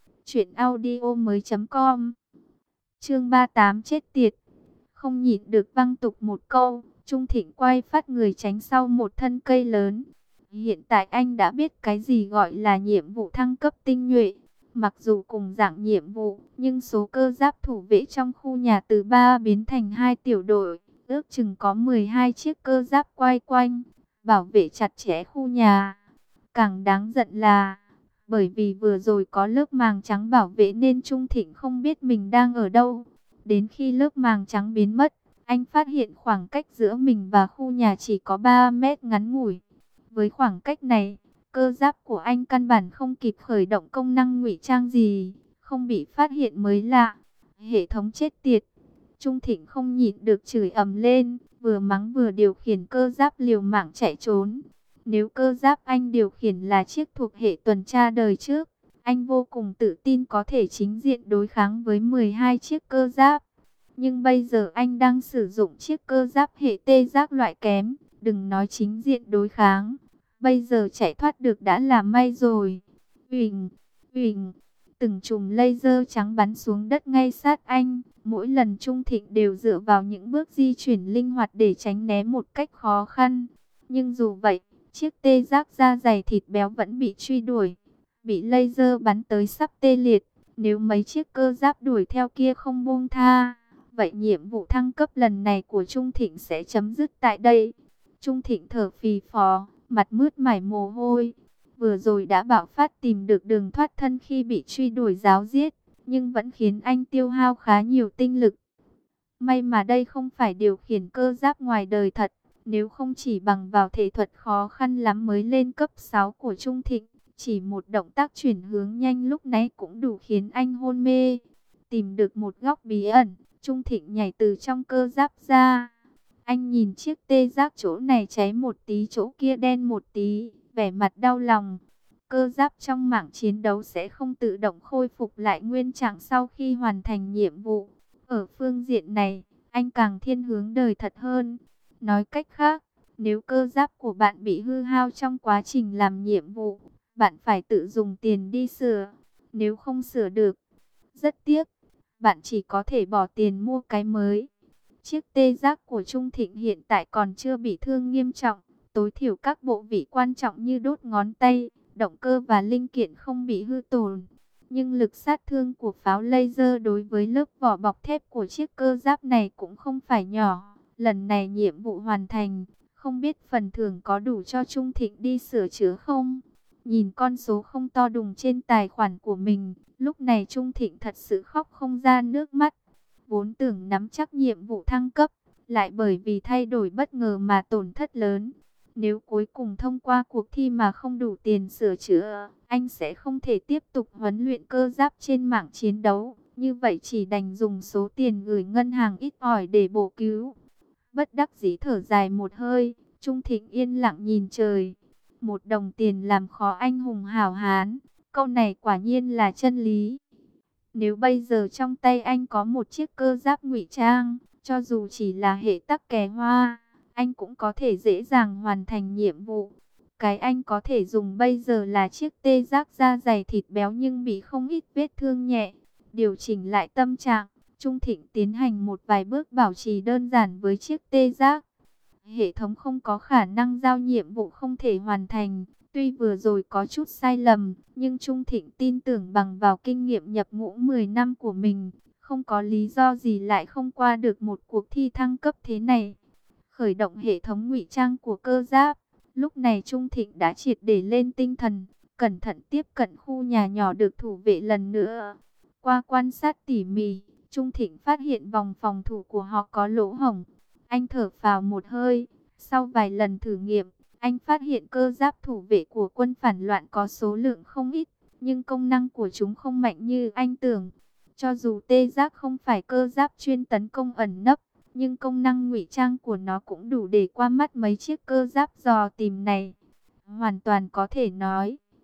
truyệnaudiomoi.com. Chương 38 chết tiệt. Không nhịn được văng tục một câu, Trung Thịnh quay phát người tránh sau một thân cây lớn. Hiện tại anh đã biết cái gì gọi là nhiệm vụ thăng cấp tinh nhuệ. Mặc dù cùng dạng nhiệm vụ, nhưng số cơ giáp thủ vệ trong khu nhà từ 3 biến thành 2 tiểu đội, ước chừng có 12 chiếc cơ giáp quay quanh, bảo vệ chặt chẽ khu nhà. Càng đáng giận là, bởi vì vừa rồi có lớp màng trắng bảo vệ nên Trung Thịnh không biết mình đang ở đâu. Đến khi lớp màng trắng biến mất, anh phát hiện khoảng cách giữa mình và khu nhà chỉ có 3 mét ngắn ngủi. Với khoảng cách này, cơ giáp của anh căn bản không kịp khởi động công năng ngụy trang gì, không bị phát hiện mới lạ. Hệ thống chết tiệt. Trung Thịnh không nhịn được chửi ầm lên, vừa mắng vừa điều khiển cơ giáp liều mạng chạy trốn. Nếu cơ giáp anh điều khiển là chiếc thuộc hệ tuần tra đời trước, anh vô cùng tự tin có thể chính diện đối kháng với 12 chiếc cơ giáp. Nhưng bây giờ anh đang sử dụng chiếc cơ giáp hệ tê giác loại kém, đừng nói chính diện đối kháng. Bây giờ chạy thoát được đã là may rồi. Uỳnh, uỳnh, từng chùm laser trắng bắn xuống đất ngay sát anh. Mỗi lần Trung Thịnh đều dựa vào những bước di chuyển linh hoạt để tránh né một cách khó khăn. Nhưng dù vậy, chiếc tê giác da dày thịt béo vẫn bị truy đuổi. Bị laser bắn tới sắp tê liệt. Nếu mấy chiếc cơ giáp đuổi theo kia không buông tha, vậy nhiệm vụ thăng cấp lần này của Trung Thịnh sẽ chấm dứt tại đây. Trung Thịnh thở phì phò, mặt mướt mải mồ hôi. Vừa rồi đã bạo phát tìm được đường thoát thân khi bị truy đuổi giáo giết, nhưng vẫn khiến anh tiêu hao khá nhiều tinh lực. May mà đây không phải điều khiển cơ giáp ngoài đời thật, nếu không chỉ bằng vào thể thuật khó khăn lắm mới lên cấp 6 của Trung Thịnh, chỉ một động tác chuyển hướng nhanh lúc nãy cũng đủ khiến anh hôn mê. Tìm được một góc bí ẩn, Trung Thịnh nhảy từ trong cơ giáp ra. Anh nhìn chiếc tê giác chỗ này cháy một tí chỗ kia đen một tí, vẻ mặt đau lòng. Cơ giáp trong mảng chiến đấu sẽ không tự động khôi phục lại nguyên trạng sau khi hoàn thành nhiệm vụ. Ở phương diện này, anh càng thiên hướng đời thật hơn. Nói cách khác, nếu cơ giáp của bạn bị hư hao trong quá trình làm nhiệm vụ, bạn phải tự dùng tiền đi sửa. Nếu không sửa được, rất tiếc, bạn chỉ có thể bỏ tiền mua cái mới. Chiếc tê giác của Trung Thịnh hiện tại còn chưa bị thương nghiêm trọng, tối thiểu các bộ vị quan trọng như đốt ngón tay, động cơ và linh kiện không bị hư tổn. Nhưng lực sát thương của pháo laser đối với lớp vỏ bọc thép của chiếc cơ giáp này cũng không phải nhỏ. Lần này nhiệm vụ hoàn thành, không biết phần thưởng có đủ cho Trung Thịnh đi sửa chữa không? Nhìn con số không to đùng trên tài khoản của mình, lúc này Trung Thịnh thật sự khóc không ra nước mắt. Vốn tưởng nắm chắc nhiệm vụ thăng cấp, lại bởi vì thay đổi bất ngờ mà tổn thất lớn. Nếu cuối cùng thông qua cuộc thi mà không đủ tiền sửa chữa, anh sẽ không thể tiếp tục huấn luyện cơ giáp trên mảng chiến đấu. Như vậy chỉ đành dùng số tiền gửi ngân hàng ít ỏi để bổ cứu. Bất đắc dĩ thở dài một hơi, Trung Thịnh yên lặng nhìn trời. Một đồng tiền làm khó anh hùng hảo hán, câu này quả nhiên là chân lý. Nếu bây giờ trong tay anh có một chiếc cơ giáp ngụy trang, cho dù chỉ là hệ tắc kè hoa, anh cũng có thể dễ dàng hoàn thành nhiệm vụ. Cái anh có thể dùng bây giờ là chiếc tê giác da dày thịt béo nhưng bị không ít vết thương nhẹ. Điều chỉnh lại tâm trạng, Trung Thịnh tiến hành một vài bước bảo trì đơn giản với chiếc tê giác. Hệ thống không có khả năng giao nhiệm vụ không thể hoàn thành. Tuy vừa rồi có chút sai lầm, nhưng Trung Thịnh tin tưởng bằng vào kinh nghiệm nhập ngũ 10 năm của mình, không có lý do gì lại không qua được một cuộc thi thăng cấp thế này. Khởi động hệ thống ngụy trang của cơ giáp, lúc này Trung Thịnh đã triệt để lên tinh thần, cẩn thận tiếp cận khu nhà nhỏ được thủ vệ lần nữa. Qua quan sát tỉ mỉ, Trung Thịnh phát hiện vòng phòng thủ của họ có lỗ hổng. Anh thở phào một hơi, sau vài lần thử nghiệm, anh phát hiện cơ giáp thủ vệ của quân phản loạn có số lượng không ít, nhưng công năng của chúng không mạnh như anh tưởng. Cho dù tê giác không phải cơ giáp chuyên tấn công ẩn nấp, nhưng công năng ngụy trang của nó cũng đủ để qua mắt mấy chiếc cơ giáp dò tìm này. Hoàn toàn có thể nói,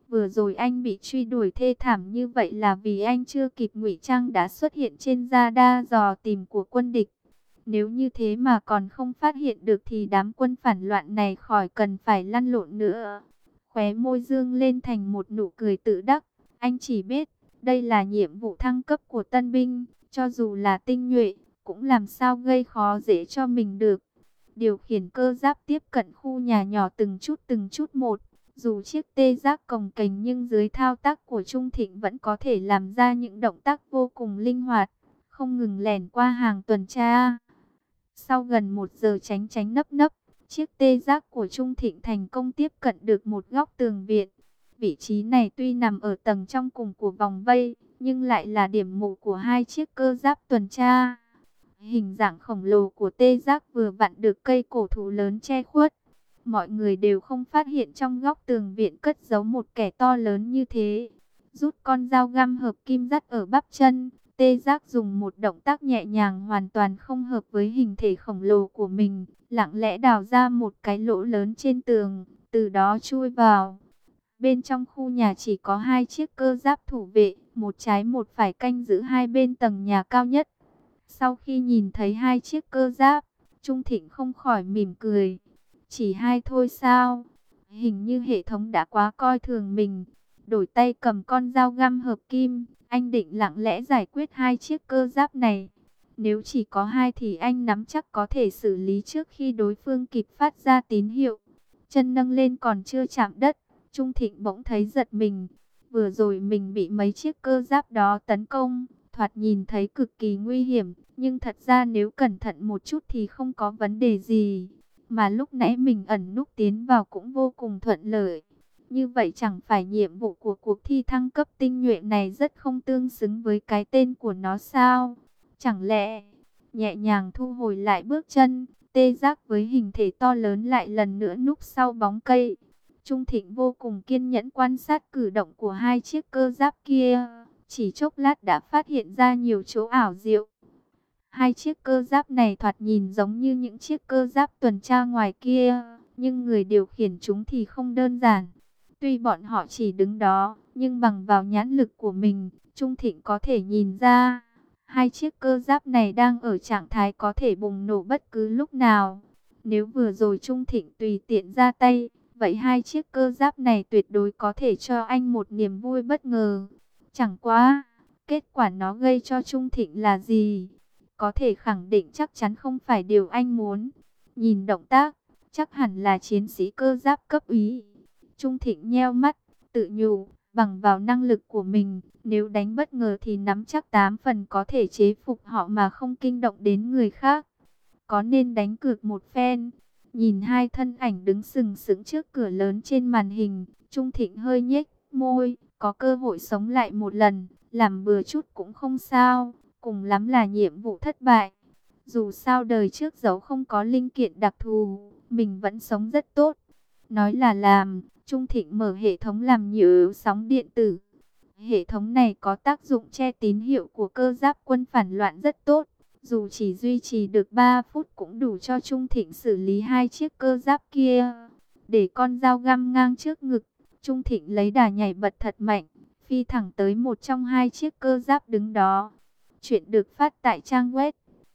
Vừa rồi anh bị truy đuổi thê thảm như vậy là vì anh chưa kịp ngụy trang đã xuất hiện trên radar dò tìm của quân địch. Nếu như thế mà còn không phát hiện được thì đám quân phản loạn này khỏi cần phải lăn lộn nữa. Khóe môi dương lên thành một nụ cười tự đắc. Anh chỉ biết, đây là nhiệm vụ thăng cấp của tân binh, cho dù là tinh nhuệ, cũng làm sao gây khó dễ cho mình được. Điều khiển cơ giáp tiếp cận khu nhà nhỏ từng chút một. Dù chiếc tê giác cồng kềnh nhưng dưới thao tác của Trung Thịnh vẫn có thể làm ra những động tác vô cùng linh hoạt, không ngừng lẻn qua hàng tuần tra. Sau gần 1 giờ tránh tránh nấp nấp, chiếc tê giác của Trung Thịnh thành công tiếp cận được một góc tường viện. Vị trí này tuy nằm ở tầng trong cùng của vòng vây, nhưng lại là điểm mù của hai chiếc cơ giáp tuần tra. Hình dạng khổng lồ của tê giác vừa vặn được cây cổ thụ lớn che khuất. Mọi người đều không phát hiện trong góc tường viện cất giấu một kẻ to lớn như thế. Rút con dao găm hợp kim dắt ở bắp chân, tê giác dùng một động tác nhẹ nhàng hoàn toàn không hợp với hình thể khổng lồ của mình, lặng lẽ đào ra một cái lỗ lớn trên tường, từ đó chui vào. Bên trong khu nhà chỉ có hai chiếc cơ giáp thủ vệ, một trái một phải canh giữ hai bên tầng nhà cao nhất. Sau khi nhìn thấy hai chiếc cơ giáp, Trung Thịnh không khỏi mỉm cười. Chỉ hai thôi sao? Hình như hệ thống đã quá coi thường mình. Đổi tay cầm con dao găm hợp kim, anh định lặng lẽ giải quyết hai chiếc cơ giáp này. Nếu chỉ có hai thì anh nắm chắc có thể xử lý trước khi đối phương kịp phát ra tín hiệu. Chân nâng lên còn chưa chạm đất, Trung Thịnh bỗng thấy giật mình. Vừa rồi mình bị mấy chiếc cơ giáp đó tấn công, thoạt nhìn thấy cực kỳ nguy hiểm. Nhưng thật ra nếu cẩn thận một chút thì không có vấn đề gì. Mà lúc nãy mình ẩn núp tiến vào cũng vô cùng thuận lợi. Như vậy chẳng phải nhiệm vụ của cuộc thi thăng cấp tinh nhuệ này rất không tương xứng với cái tên của nó sao? Chẳng lẽ nhẹ nhàng thu hồi lại bước chân, tê giác với hình thể to lớn lại lần nữa núp sau bóng cây. Trung Thịnh vô cùng kiên nhẫn quan sát cử động của hai chiếc cơ giáp kia. Chỉ chốc lát đã phát hiện ra nhiều chỗ ảo diệu. Hai chiếc cơ giáp này thoạt nhìn giống như những chiếc cơ giáp tuần tra ngoài kia, nhưng người điều khiển chúng thì không đơn giản. Tuy bọn họ chỉ đứng đó, nhưng bằng vào nhãn lực của mình, Trung Thịnh có thể nhìn ra, hai chiếc cơ giáp này đang ở trạng thái có thể bùng nổ bất cứ lúc nào. Nếu vừa rồi Trung Thịnh tùy tiện ra tay, vậy hai chiếc cơ giáp này tuyệt đối có thể cho anh một niềm vui bất ngờ. Chẳng qua, kết quả nó gây cho Trung Thịnh là gì? Có thể khẳng định chắc chắn không phải điều anh muốn. Nhìn động tác, chắc hẳn là chiến sĩ cơ giáp cấp úy. Trung Thịnh nheo mắt, tự nhủ, bằng vào năng lực của mình, nếu đánh bất ngờ thì nắm chắc 8 phần có thể chế phục họ mà không kinh động đến người khác. Có nên đánh cược một phen? Nhìn hai thân ảnh đứng sừng sững trước cửa lớn trên màn hình, Trung Thịnh hơi nhếch môi, có cơ hội sống lại một lần, làm bừa chút cũng không sao. Cùng lắm là nhiệm vụ thất bại. Dù sao đời trước dẫu không có linh kiện đặc thù, mình vẫn sống rất tốt. Nói là làm, Trung Thịnh mở hệ thống làm nhiễu sóng điện tử. Hệ thống này có tác dụng che tín hiệu của cơ giáp quân phản loạn rất tốt. Dù chỉ duy trì được 3 phút cũng đủ cho Trung Thịnh xử lý hai chiếc cơ giáp kia. Để con dao găm ngang trước ngực, Trung Thịnh lấy đà nhảy bật thật mạnh, phi thẳng tới một trong hai chiếc cơ giáp đứng đó. Chuyện được phát tại trang web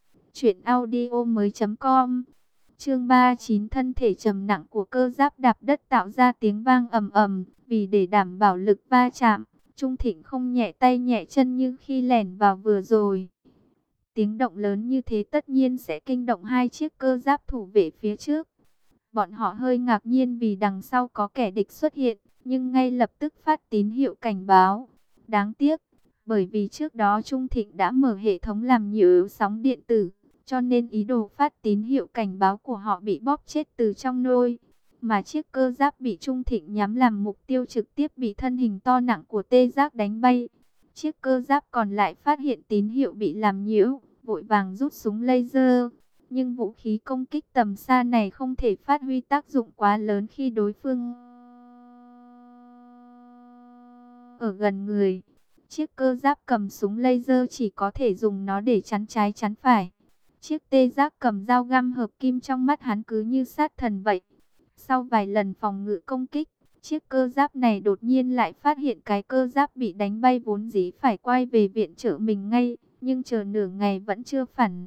truyệnaudiomoi.com. Chương 39, thân thể trầm nặng của cơ giáp đạp đất tạo ra tiếng vang ầm ầm, vì để đảm bảo lực va chạm, Trung Thịnh không nhẹ tay nhẹ chân như khi lẻn vào vừa rồi. Tiếng động lớn như thế tất nhiên sẽ kinh động hai chiếc cơ giáp thủ vệ phía trước. Bọn họ hơi ngạc nhiên vì đằng sau có kẻ địch xuất hiện, nhưng ngay lập tức phát tín hiệu cảnh báo. Đáng tiếc, bởi vì trước đó Trung Thịnh đã mở hệ thống làm nhiễu sóng điện tử, cho nên ý đồ phát tín hiệu cảnh báo của họ bị bóp chết từ trong nôi. Mà chiếc cơ giáp bị Trung Thịnh nhắm làm mục tiêu trực tiếp bị thân hình to nặng của tê giác đánh bay. Chiếc cơ giáp còn lại phát hiện tín hiệu bị làm nhiễu, vội vàng rút súng laser. Nhưng vũ khí công kích tầm xa này không thể phát huy tác dụng quá lớn khi đối phương ở gần người. Chiếc cơ giáp cầm súng laser chỉ có thể dùng nó để chắn trái chắn phải. Chiếc tê giác cầm dao găm hợp kim trong mắt hắn cứ như sát thần vậy. Sau vài lần phòng ngự công kích, Chiếc cơ giáp này đột nhiên lại phát hiện cái cơ giáp bị đánh bay vốn dĩ phải quay về viện trợ mình ngay, nhưng chờ nửa ngày vẫn chưa phản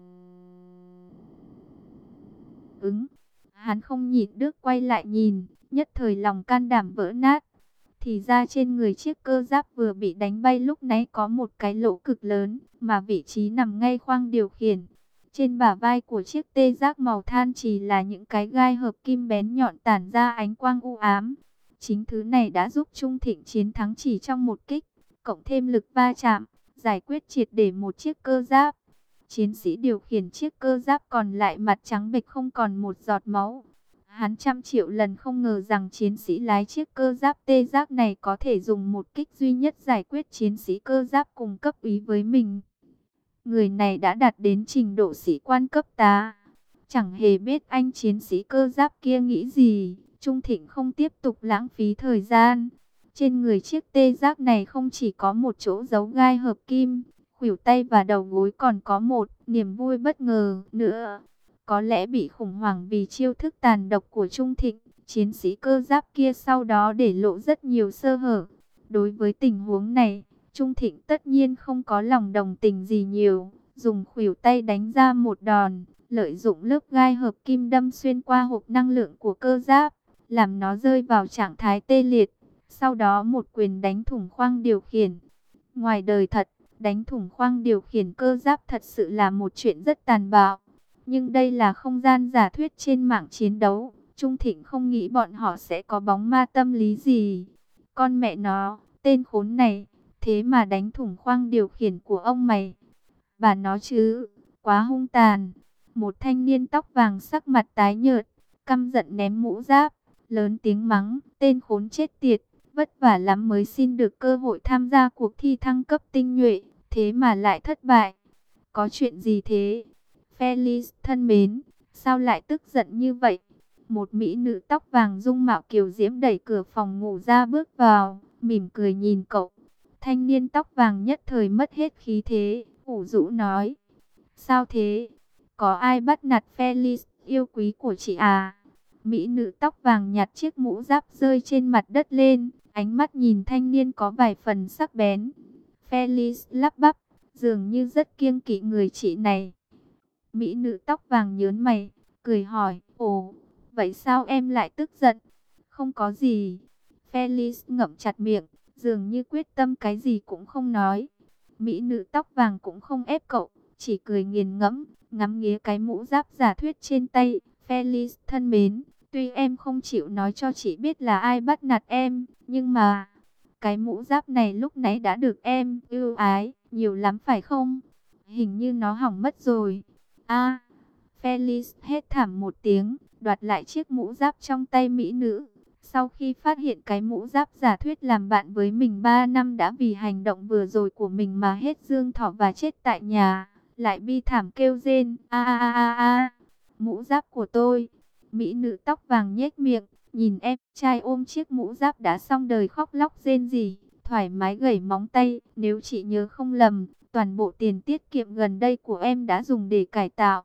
ứng. Hắn không nhịn được quay lại nhìn, nhất thời lòng can đảm vỡ nát. Thì ra trên người chiếc cơ giáp vừa bị đánh bay lúc nãy có một cái lỗ cực lớn, mà vị trí nằm ngay khoang điều khiển. Trên bả vai của chiếc tê giác màu than chỉ là những cái gai hợp kim bén nhọn tản ra ánh quang u ám. Chính thứ này đã giúp Trung Thịnh chiến thắng chỉ trong một kích, cộng thêm lực va chạm, giải quyết triệt để một chiếc cơ giáp. Chiến sĩ điều khiển chiếc cơ giáp còn lại mặt trắng bệch không còn một giọt máu. Hắn trăm triệu lần không ngờ rằng chiến sĩ lái chiếc cơ giáp tê giác này có thể dùng một kích duy nhất giải quyết chiến sĩ cơ giáp cùng cấp úy với mình. Người này đã đạt đến trình độ sĩ quan cấp tá. Chẳng hề biết anh chiến sĩ cơ giáp kia nghĩ gì. Trung Thịnh không tiếp tục lãng phí thời gian. Trên người chiếc tê giác này không chỉ có một chỗ giấu gai hợp kim, khuỷu tay và đầu gối còn có một niềm vui bất ngờ nữa. Có lẽ bị khủng hoảng vì chiêu thức tàn độc của Trung Thịnh, chiến sĩ cơ giáp kia sau đó để lộ rất nhiều sơ hở. Đối với tình huống này, Trung Thịnh tất nhiên không có lòng đồng tình gì nhiều, dùng khuỷu tay đánh ra một đòn, lợi dụng lớp gai hợp kim đâm xuyên qua hộp năng lượng của cơ giáp, làm nó rơi vào trạng thái tê liệt. Sau đó một quyền đánh thủng khoang điều khiển. Ngoài đời thật, đánh thủng khoang điều khiển cơ giáp thật sự là một chuyện rất tàn bạo. Nhưng đây là không gian giả thuyết trên mạng chiến đấu. Trung Thịnh không nghĩ bọn họ sẽ có bóng ma tâm lý gì. Con mẹ nó, tên khốn này, thế mà đánh thủng khoang điều khiển của ông mày. Bà nó chứ, quá hung tàn. Một thanh niên tóc vàng sắc mặt tái nhợt, căm giận ném mũ giáp, lớn tiếng mắng, tên khốn chết tiệt, vất vả lắm mới xin được cơ hội tham gia cuộc thi thăng cấp tinh nhuệ, thế mà lại thất bại. Có chuyện gì thế? Felix thân mến, sao lại tức giận như vậy? Một mỹ nữ tóc vàng dung mạo kiều diễm đẩy cửa phòng ngủ ra bước vào, mỉm cười nhìn cậu. Thanh niên tóc vàng nhất thời mất hết khí thế, ủ rũ nói. Sao thế? Có ai bắt nạt Felix, yêu quý của chị à? Mỹ nữ tóc vàng nhặt chiếc mũ giáp rơi trên mặt đất lên, ánh mắt nhìn thanh niên có vài phần sắc bén. Felix lắp bắp, dường như rất kiêng kỵ người chị này. Mỹ nữ tóc vàng nhớn mày, cười hỏi, ồ, vậy sao em lại tức giận? Không có gì. Felix ngậm chặt miệng, dường như quyết tâm cái gì cũng không nói. Mỹ nữ tóc vàng cũng không ép cậu, chỉ cười nghiền ngẫm, ngắm nghía cái mũ giáp giả thuyết trên tay. Felix thân mến, tuy em không chịu nói cho chị biết là ai bắt nạt em, nhưng mà cái mũ giáp này lúc nãy đã được em ưu ái nhiều lắm phải không? Hình như nó hỏng mất rồi. A, Felix hét thảm một tiếng, đoạt lại chiếc mũ giáp trong tay mỹ nữ. Sau khi phát hiện cái mũ giáp giả thuyết làm bạn với mình 3 năm đã vì hành động vừa rồi của mình mà hết dương thọ và chết tại nhà, lại bi thảm kêu rên, a a a a, mũ giáp của tôi. Mỹ nữ tóc vàng nhếch miệng, nhìn em trai ôm chiếc mũ giáp đã xong đời khóc lóc rên rỉ, thoải mái gẩy móng tay. Nếu chị nhớ không lầm, toàn bộ tiền tiết kiệm gần đây của em đã dùng để cải tạo.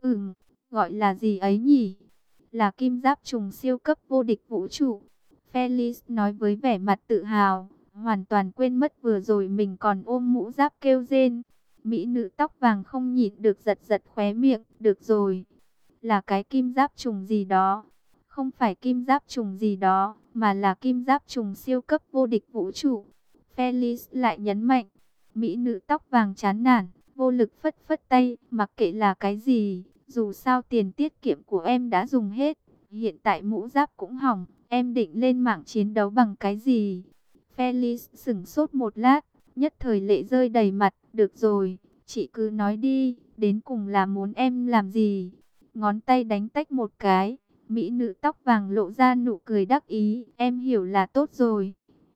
Gọi là gì ấy nhỉ? Là kim giáp trùng siêu cấp vô địch vũ trụ. Felix nói với vẻ mặt tự hào, hoàn toàn quên mất vừa rồi mình còn ôm mũ giáp kêu rên. Mỹ nữ tóc vàng không nhịn được giật giật khóe miệng, được rồi. Là cái kim giáp trùng gì đó. Không phải kim giáp trùng gì đó, mà là kim giáp trùng siêu cấp vô địch vũ trụ. Felix lại nhấn mạnh. Mỹ nữ tóc vàng chán nản, vô lực phất phất tay, mặc kệ là cái gì, dù sao tiền tiết kiệm của em đã dùng hết, hiện tại mũ giáp cũng hỏng, em định lên mạng chiến đấu bằng cái gì? Felix sững sốt một lát, nhất thời lệ rơi đầy mặt, được rồi, chị cứ nói đi, đến cùng là muốn em làm gì? Ngón tay đánh tách một cái, mỹ nữ tóc vàng lộ ra nụ cười đắc ý, em hiểu là tốt rồi.